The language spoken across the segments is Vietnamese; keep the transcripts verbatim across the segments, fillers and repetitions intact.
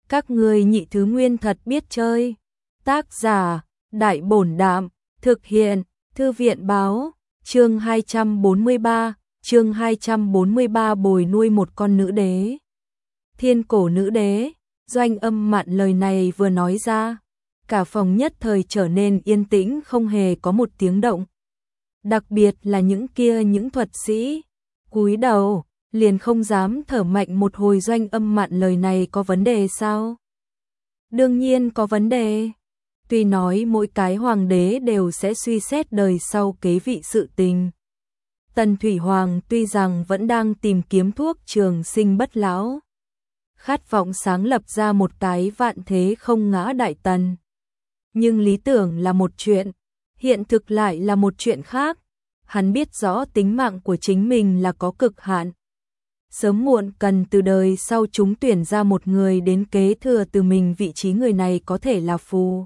Các ngươi nhị thứ nguyên thật biết chơi. Tác giả, Đại Bổn Đạm, thực hiện, Thư viện Báo, chương hai trăm bốn mươi ba, chương hai trăm bốn mươi ba bồi nuôi một con nữ đế. Thiên cổ nữ đế, Doanh Âm Mạn lời này vừa nói ra, cả phòng nhất thời trở nên yên tĩnh không hề có một tiếng động. Đặc biệt là những kia những thuật sĩ, cúi đầu, liền không dám thở mạnh một hồi. Doanh Âm Mạn lời này có vấn đề sao? Đương nhiên có vấn đề. Tuy nói mỗi cái hoàng đế đều sẽ suy xét đời sau kế vị sự tình. Tần Thủy Hoàng tuy rằng vẫn đang tìm kiếm thuốc trường sinh bất lão, khát vọng sáng lập ra một cái vạn thế không ngã đại tần. Nhưng lý tưởng là một chuyện, hiện thực lại là một chuyện khác. Hắn biết rõ tính mạng của chính mình là có cực hạn. Sớm muộn cần từ đời sau chúng tuyển ra một người đến kế thừa từ mình vị trí. Người này có thể là Phù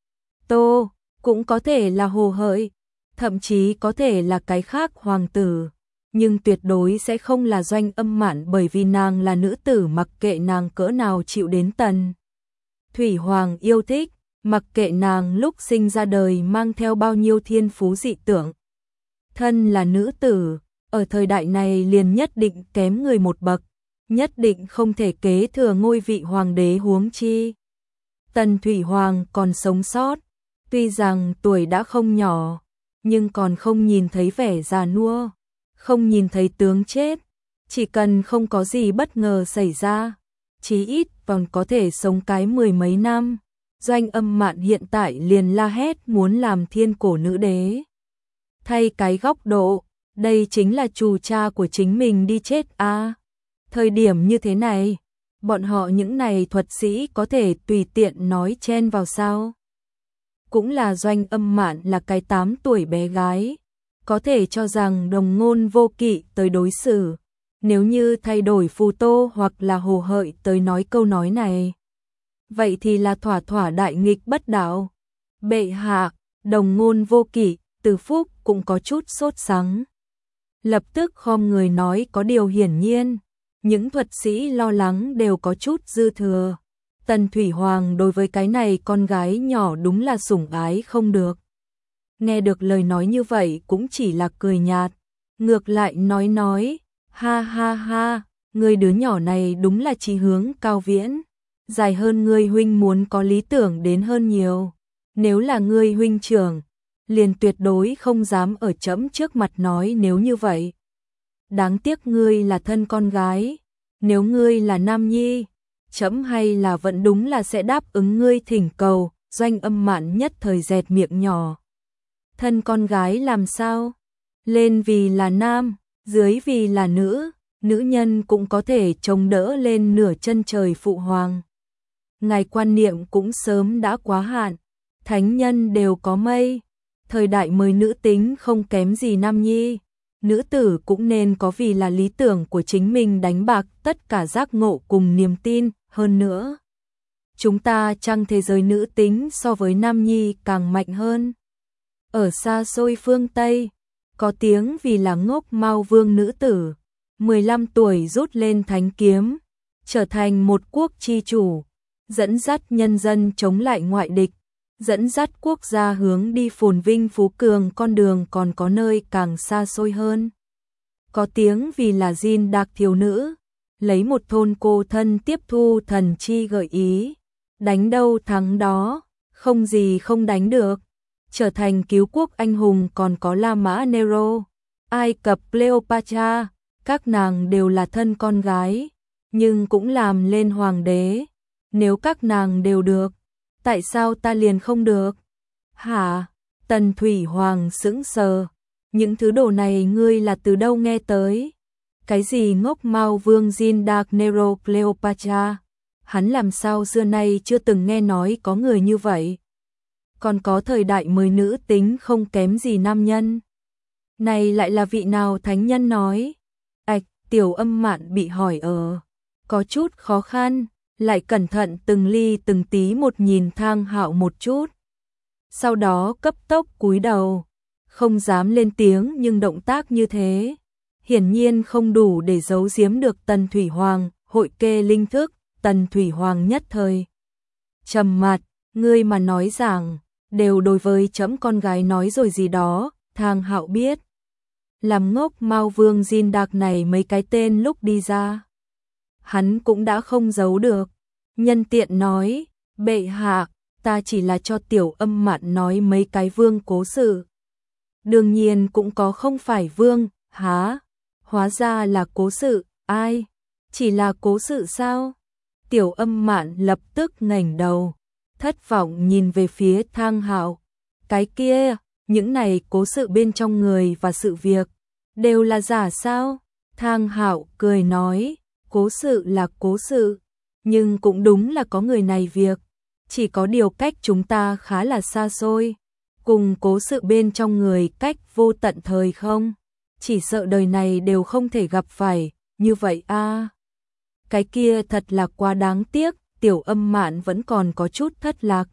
Tô, cũng có thể là Hồ Hợi, thậm chí có thể là cái khác hoàng tử, nhưng tuyệt đối sẽ không là Doanh Âm Mạn, bởi vì nàng là nữ tử, mặc kệ nàng cỡ nào chịu đến Tần Thủy Hoàng yêu thích, mặc kệ nàng lúc sinh ra đời mang theo bao nhiêu thiên phú dị tưởng. Thân là nữ tử, ở thời đại này liền nhất định kém người một bậc, nhất định không thể kế thừa ngôi vị hoàng đế, huống chi Tần Thủy Hoàng còn sống sót, tuy rằng tuổi đã không nhỏ, nhưng còn không nhìn thấy vẻ già nua, không nhìn thấy tướng chết. Chỉ cần không có gì bất ngờ xảy ra, chí ít còn có thể sống cái mười mấy năm. Doanh Âm Mạn hiện tại liền la hét muốn làm thiên cổ nữ đế. Thay cái góc độ, đây chính là trù cha của chính mình đi chết a. À, thời điểm như thế này, bọn họ những này thuật sĩ có thể tùy tiện nói chen vào sao? Cũng là Doanh Âm Mạn là cái tám tuổi bé gái, có thể cho rằng đồng ngôn vô kỵ tới đối xử. Nếu như thay đổi Phù Tô hoặc là Hồ Hợi tới nói câu nói này, vậy thì là thỏa thỏa đại nghịch bất đạo. Bệ hạ, đồng ngôn vô kỵ, Từ Phúc cũng có chút sốt sắng. Lập tức khom người nói, có điều hiển nhiên, những thuật sĩ lo lắng đều có chút dư thừa. Tần Thủy Hoàng đối với cái này con gái nhỏ đúng là sủng ái không được. Nghe được lời nói như vậy cũng chỉ là cười nhạt, ngược lại nói nói, ha ha ha, người đứa nhỏ này đúng là chí hướng cao viễn, dài hơn ngươi huynh muốn có lý tưởng đến hơn nhiều. Nếu là ngươi huynh trưởng, liền tuyệt đối không dám ở trẫm trước mặt nói nếu như vậy. Đáng tiếc ngươi là thân con gái, nếu ngươi là nam nhi, trẫm hay là vẫn đúng là sẽ đáp ứng ngươi thỉnh cầu. Doanh Âm Mạn nhất thời dẹt miệng nhỏ. Thân con gái làm sao? Lên vì là nam, dưới vì là nữ, nữ nhân cũng có thể chống đỡ lên nửa chân trời phụ hoàng. Ngài quan niệm cũng sớm đã quá hạn, thánh nhân đều có mây. Thời đại mới nữ tính không kém gì nam nhi, nữ tử cũng nên có vì là lý tưởng của chính mình đánh bạc tất cả giác ngộ cùng niềm tin. Hơn nữa, chúng ta trong thế giới nữ tính so với nam nhi càng mạnh hơn. Ở xa xôi phương Tây, có tiếng vì là Ngốc Mao Vương nữ tử, mười lăm tuổi rút lên thánh kiếm, trở thành một quốc chi chủ, dẫn dắt nhân dân chống lại ngoại địch, dẫn dắt quốc gia hướng đi phồn vinh phú cường con đường còn có nơi càng xa xôi hơn. Có tiếng vì là Jin Đạc thiếu nữ, lấy một thôn cô thân tiếp thu thần chi gợi ý, đánh đâu thắng đó, không gì không đánh được, trở thành cứu quốc anh hùng. Còn có La Mã Nero, Ai Cập Cleopatra, các nàng đều là thân con gái, nhưng cũng làm lên hoàng đế. Nếu các nàng đều được, tại sao ta liền không được? Hả? Tần Thủy Hoàng sững sờ, những thứ đồ này ngươi là từ đâu nghe tới? Cái gì Ngốc Mao Vương, Jin Đạc, Nero, Cleopatra? Hắn làm sao xưa nay chưa từng nghe nói có người như vậy? Còn có thời đại mới nữ tính không kém gì nam nhân. Này lại là vị nào thánh nhân nói? Ảch, Tiểu Âm Mạn bị hỏi ở, có chút khó khăn, lại cẩn thận từng ly từng tí một nhìn Thang Hạo một chút. Sau đó cấp tốc cúi đầu, không dám lên tiếng, nhưng động tác như thế hiển nhiên không đủ để giấu giếm được Tần Thủy Hoàng. Hội kê linh thức, Tần Thủy Hoàng nhất thời trầm mặt, ngươi mà nói rằng đều đối với chấm con gái nói rồi gì đó. Thang Hạo biết làm ngốc Mao Vương Jin Đạc này mấy cái tên lúc đi ra, hắn cũng đã không giấu được, nhân tiện nói, bệ hạ, ta chỉ là cho Tiểu Âm Mạn nói mấy cái vương cố sự. Đương nhiên cũng có không phải vương, há, hóa ra là cố sự, ai, chỉ là cố sự sao? Tiểu Âm Mạn lập tức ngẩng đầu, thất vọng nhìn về phía Thang Hạo, cái kia, những này cố sự bên trong người và sự việc, đều là giả sao? Thang Hạo cười nói, cố sự là cố sự, nhưng cũng đúng là có người này việc, chỉ có điều cách chúng ta khá là xa xôi, cùng cố sự bên trong người cách vô tận thời không, chỉ sợ đời này đều không thể gặp phải, như vậy a. À. Cái kia thật là quá đáng tiếc, Tiểu Âm Mạn vẫn còn có chút thất lạc.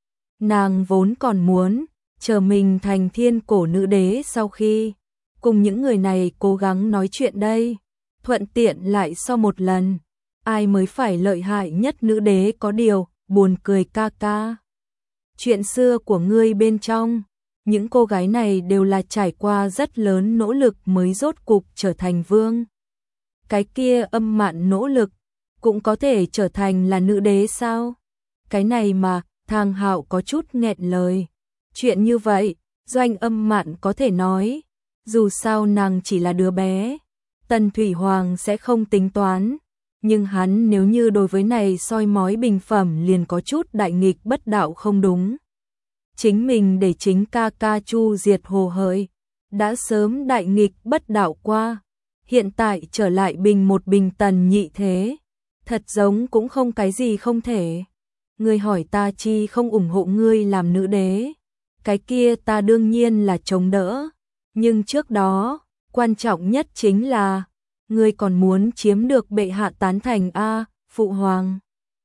Nàng vốn còn muốn chờ mình thành thiên cổ nữ đế sau khi cùng những người này cố gắng nói chuyện đây, thuận tiện lại so một lần, ai mới phải lợi hại nhất nữ đế có điều, buồn cười ca ca. Chuyện xưa của ngươi bên trong, những cô gái này đều là trải qua rất lớn nỗ lực mới rốt cục trở thành vương. Cái kia Âm Mạn nỗ lực, cũng có thể trở thành là nữ đế sao? Cái này mà, Thang Hạo có chút nghẹn lời. Chuyện như vậy, Doanh Âm Mạn có thể nói, dù sao nàng chỉ là đứa bé, Tần Thủy Hoàng sẽ không tính toán, nhưng hắn nếu như đối với này soi mói bình phẩm liền có chút đại nghịch bất đạo không đúng. Chính mình để chính ca ca Chu Diệt Hồ Hợi, đã sớm đại nghịch bất đạo qua, hiện tại trở lại bình một bình tần nhị thế, thật giống cũng không cái gì không thể. Ngươi hỏi ta chi không ủng hộ ngươi làm nữ đế, cái kia ta đương nhiên là chống đỡ, nhưng trước đó, quan trọng nhất chính là, ngươi còn muốn chiếm được bệ hạ tán thành a, phụ hoàng.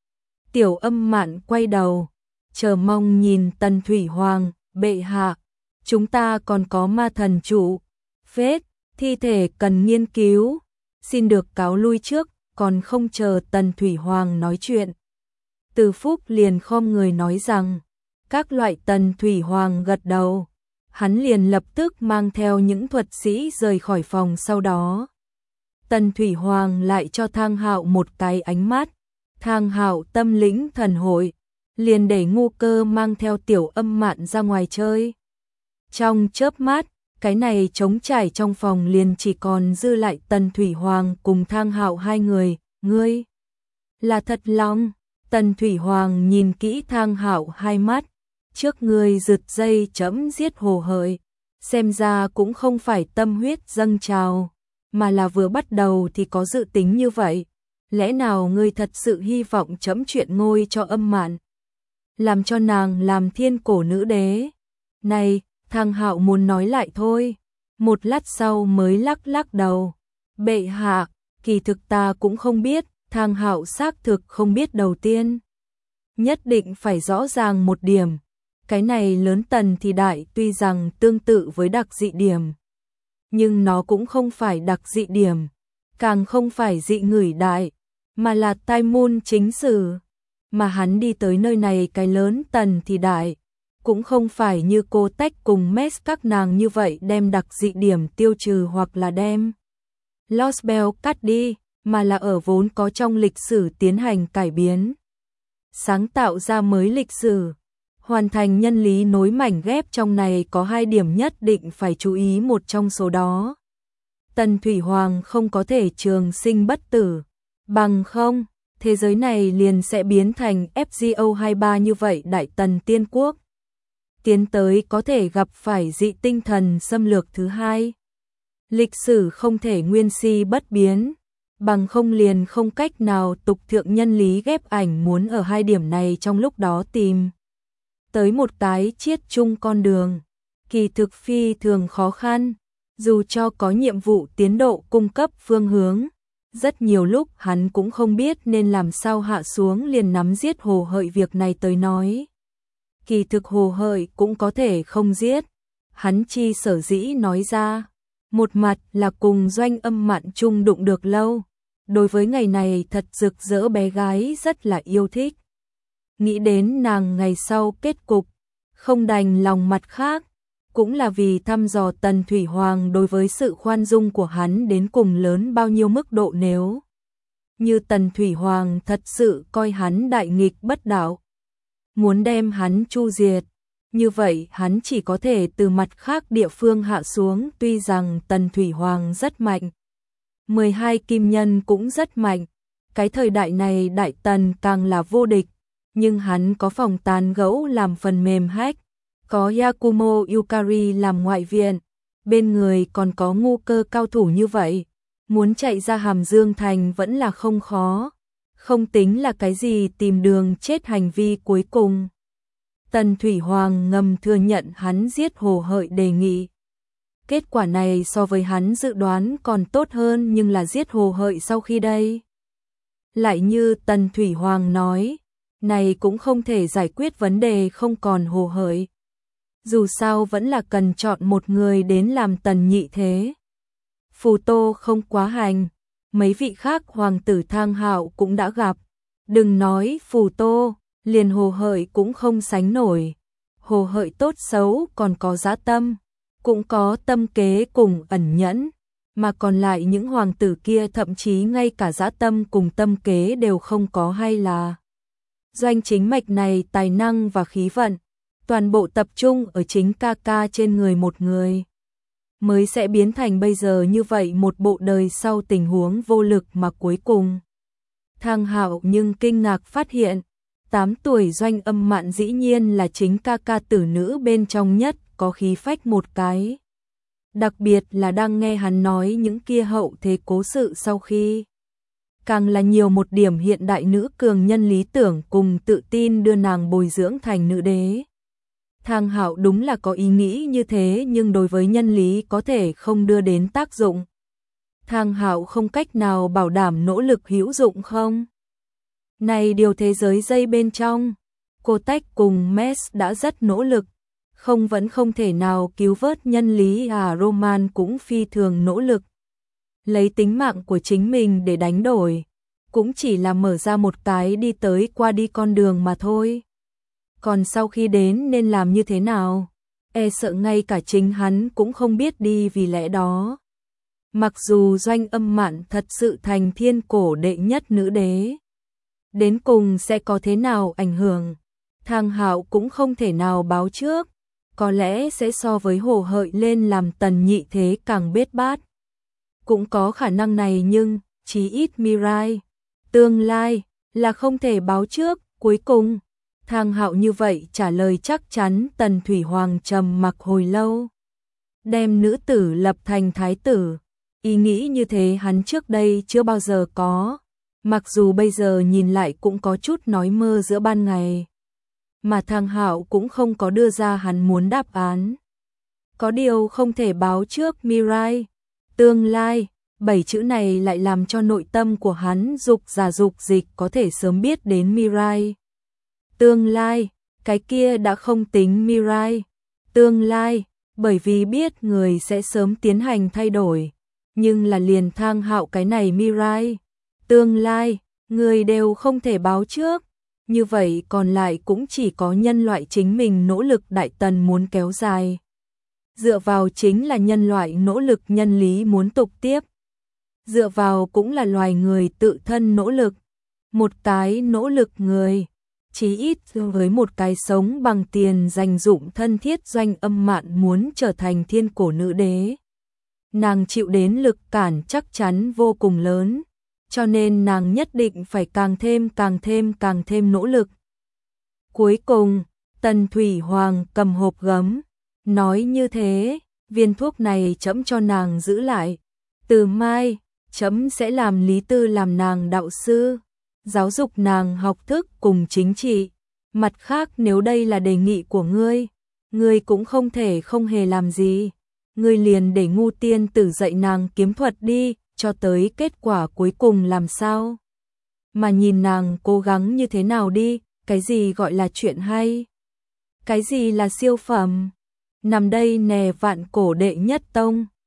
Tiểu Âm Mạn quay đầu, chờ mong nhìn Tần Thủy Hoàng, bệ hạ, chúng ta còn có ma thần trụ, phết, thi thể cần nghiên cứu, xin được cáo lui trước, còn không chờ Tần Thủy Hoàng nói chuyện. Từ Phúc liền khom người nói rằng, các loại. Tần Thủy Hoàng gật đầu, hắn liền lập tức mang theo những thuật sĩ rời khỏi phòng. Sau đó Tần Thủy Hoàng lại cho Thang Hạo một cái ánh mắt, Thang Hạo tâm lĩnh thần hội, liền để Ngu Cơ mang theo Tiểu Âm Mạn ra ngoài chơi. Trong chớp mắt, cái này trống trải trong phòng liền chỉ còn dư lại Tần Thủy Hoàng cùng Thang Hạo hai người. Ngươi là thật lòng? Tần Thủy Hoàng nhìn kỹ Thang Hạo hai mắt, trước ngươi rực dây chấm giết Hồ Hợi, xem ra cũng không phải tâm huyết dâng trào, mà là vừa bắt đầu thì có dự tính như vậy. Lẽ nào ngươi thật sự hy vọng chấm chuyện ngôi cho Âm Mạn, làm cho nàng làm thiên cổ nữ đế? Này, Thang Hạo muốn nói lại thôi, một lát sau mới lắc lắc đầu. Bệ hạ, kỳ thực ta cũng không biết. Thang Hạo xác thực không biết. Đầu tiên nhất định phải rõ ràng một điểm, cái này lớn tần thì đại tuy rằng tương tự với đặc dị điểm, nhưng nó cũng không phải đặc dị điểm, càng không phải dị ngửi đại, mà là tai môn chính sử. Mà hắn đi tới nơi này cái lớn tần thì đại, cũng không phải như Cô Tách cùng Mess các nàng như vậy đem đặc dị điểm tiêu trừ hoặc là đem Lost Bell cắt đi, mà là ở vốn có trong lịch sử tiến hành cải biến, sáng tạo ra mới lịch sử, hoàn thành nhân lý nối mảnh ghép. Trong này có hai điểm nhất định phải chú ý, một trong số đó, Tần Thủy Hoàng không có thể trường sinh bất tử, bằng không, thế giới này liền sẽ biến thành F G O hai mươi ba như vậy. Đại Tần Tiên Quốc tiến tới có thể gặp phải dị tinh thần xâm lược thứ hai, lịch sử không thể nguyên si bất biến, bằng không liền không cách nào tục thượng nhân lý ghép ảnh. Muốn ở hai điểm này trong lúc đó tìm tới một cái chiết chung con đường, kỳ thực phi thường khó khăn, dù cho có nhiệm vụ tiến độ cung cấp phương hướng, rất nhiều lúc hắn cũng không biết nên làm sao hạ xuống liền nắm giết Hồ Hợi. Việc này tới nói, kỳ thực Hồ Hợi cũng có thể không giết, hắn chi sở dĩ nói ra, một mặt là cùng Doanh Âm Mạn chung đụng được lâu, đối với ngày này thật rực rỡ bé gái rất là yêu thích. Nghĩ đến nàng ngày sau kết cục, không đành lòng mặt khác, cũng là vì thăm dò Tần Thủy Hoàng đối với sự khoan dung của hắn đến cùng lớn bao nhiêu mức độ. Nếu như Tần Thủy Hoàng thật sự coi hắn đại nghịch bất đạo, muốn đem hắn chu diệt, như vậy hắn chỉ có thể từ mặt khác địa phương hạ xuống. Tuy rằng Tần Thủy Hoàng rất mạnh, mười hai kim nhân cũng rất mạnh, cái thời đại này Đại Tần càng là vô địch, nhưng hắn có phòng tán gẫu làm phần mềm hack, có Yakumo Yukari làm ngoại viện, bên người còn có ngu cơ cao thủ như vậy, muốn chạy ra Hàm Dương Thành vẫn là không khó, không tính là cái gì tìm đường chết hành vi cuối cùng. Tần Thủy Hoàng ngầm thừa nhận hắn giết Hồ Hợi đề nghị. Kết quả này so với hắn dự đoán còn tốt hơn, nhưng là giết Hồ Hợi sau khi đây. Lại như Tần Thủy Hoàng nói, này cũng không thể giải quyết vấn đề không còn Hồ Hợi. Dù sao vẫn là cần chọn một người đến làm tần nhị thế. Phù Tô không quá hành, mấy vị khác hoàng tử Thang Hạo cũng đã gặp. Đừng nói Phù Tô, liền Hồ Hợi cũng không sánh nổi. Hồ Hợi tốt xấu còn có dã tâm, cũng có tâm kế cùng ẩn nhẫn, mà còn lại những hoàng tử kia thậm chí ngay cả dã tâm cùng tâm kế đều không có. Hay là Doanh Chính Mạch này tài năng và khí vận toàn bộ tập trung ở chính ca ca trên người một người, mới sẽ biến thành bây giờ như vậy một bộ đời sau tình huống vô lực. Mà cuối cùng Thang Hạo nhưng kinh ngạc phát hiện, tám tuổi Doanh Âm Mạn dĩ nhiên là chính ca ca tử nữ bên trong nhất có khí phách một cái. Đặc biệt là đang nghe hắn nói những kia hậu thế cố sự sau khi, càng là nhiều một điểm hiện đại nữ cường nhân lý tưởng cùng tự tin đưa nàng bồi dưỡng thành nữ đế. Thang Hạo đúng là có ý nghĩ như thế, nhưng đối với nhân lý có thể không đưa đến tác dụng. Thang Hạo không cách nào bảo đảm nỗ lực hữu dụng không? Này điều thế giới dây bên trong, cô Tách cùng Mess đã rất nỗ lực, không vẫn không thể nào cứu vớt nhân lý. À Roman cũng phi thường nỗ lực, lấy tính mạng của chính mình để đánh đổi, cũng chỉ là mở ra một cái đi tới qua đi con đường mà thôi. Còn sau khi đến nên làm như thế nào, e sợ ngay cả chính hắn cũng không biết đi. Vì lẽ đó, mặc dù Doanh Âm Mạn thật sự thành thiên cổ đệ nhất nữ đế, đến cùng sẽ có thế nào ảnh hưởng, Thang Hạo cũng không thể nào báo trước. Có lẽ sẽ so với Hồ Hợi lên làm tần nhị thế càng bết bát, cũng có khả năng này, nhưng chí ít Mirai tương lai là không thể báo trước. Cuối cùng Thang Hạo như vậy trả lời chắc chắn. Tần Thủy Hoàng trầm mặc hồi lâu, đem nữ tử lập thành thái tử. Ý nghĩ như thế hắn trước đây chưa bao giờ có, mặc dù bây giờ nhìn lại cũng có chút nói mơ giữa ban ngày. Mà Thang Hạo cũng không có đưa ra hắn muốn đáp án. Có điều không thể báo trước Mirai tương lai, bảy chữ này lại làm cho nội tâm của hắn dục giả dục dịch có thể sớm biết đến Mirai tương lai. Cái kia đã không tính Mirai tương lai, bởi vì biết người sẽ sớm tiến hành thay đổi, nhưng là liền Thang Hạo cái này Mirai tương lai, người đều không thể báo trước. Như vậy còn lại cũng chỉ có nhân loại chính mình nỗ lực. Đại Tần muốn kéo dài, dựa vào chính là nhân loại nỗ lực. Nhân lý muốn tục tiếp, dựa vào cũng là loài người tự thân nỗ lực. Một cái nỗ lực người, chí ít với một cái sống bằng tiền dành dụm thân thiết. Doanh Âm Mạn muốn trở thành thiên cổ nữ đế, nàng chịu đến lực cản chắc chắn vô cùng lớn, cho nên nàng nhất định phải càng thêm càng thêm càng thêm nỗ lực. Cuối cùng, Tần Thủy Hoàng cầm hộp gấm, nói như thế, viên thuốc này trẫm cho nàng giữ lại. Từ mai, trẫm sẽ làm Lý Tư làm nàng đạo sư, giáo dục nàng học thức cùng chính trị. Mặt khác nếu đây là đề nghị của ngươi, ngươi cũng không thể không hề làm gì. Ngươi liền để ngu tiên tử dạy nàng kiếm thuật đi, cho tới kết quả cuối cùng làm sao. Mà nhìn nàng cố gắng như thế nào đi, cái gì gọi là chuyện hay, cái gì là siêu phẩm. Nằm đây nè vạn cổ đệ nhất tông.